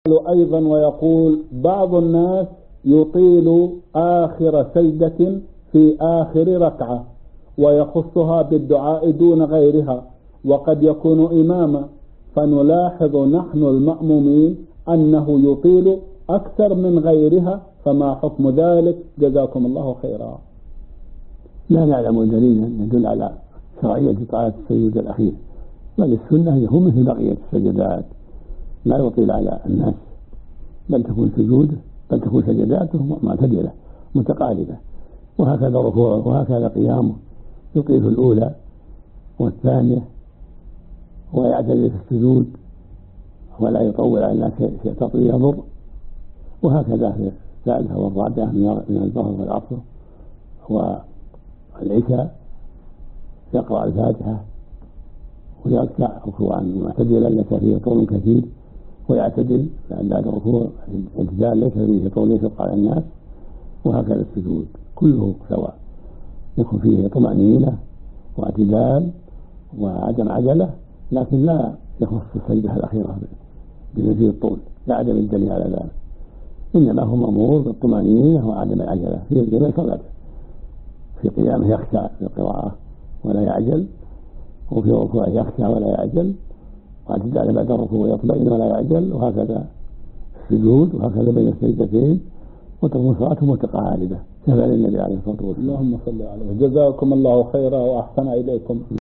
أيضا ويقول بعض الناس يطيل آخر سجدة في آخر ركعة ويخصها بالدعاء دون غيرها، وقد يكون إماما، فنلاحظ نحن المأمومين أنه يطيل أكثر من غيرها، فما حكم ذلك؟ جزاكم الله خيرا. لا نعلم دليلا يدل على شرعية إطالة السجود الأخير، بل السنة هي مثل بقية السجدات، لا يطيل على الناس، بل تكون سجداته معتدلة متقاربة، وهكذا ركوعه وهكذا قيامه، يطيل الأولى والثانية ويعتدل في السجود ولا يطول على الناس شيء تطويل يضر، وهكذا في الثالثة والرابعة من الظهر والعصر والعشاء يقرأ الفاتحة ويركع ركوعا معتدلا ليس فيه طول كثير، ويعتدل بعد الركوع اعتدال ليس فيه طول يشق على الناس، وهكذا السجود كله سواء، يكون فيه طمأنينة واعتدال وعدم عجلة، لكن لا يخص السجدة الأخيرة بمزيد الطول، لا عدم الدليل على ذلك، إنما هو مأمور بالطمأنينة وعدم العجلة في جميع صلاته. في قيامه يخشع في القراءة ولا يعجل، وفي ركوعه يخشع ولا يعجل، واعتدال بعد الركوع يطمئن ولا يعجل، وهكذا السجود وهكذا بين السجدتين، وتكون صلاته متقاربة كما للنبي عليه الصلاة والسلام. اللهم صل عليه. جزاكم الله خيرا وأحسن إليكم.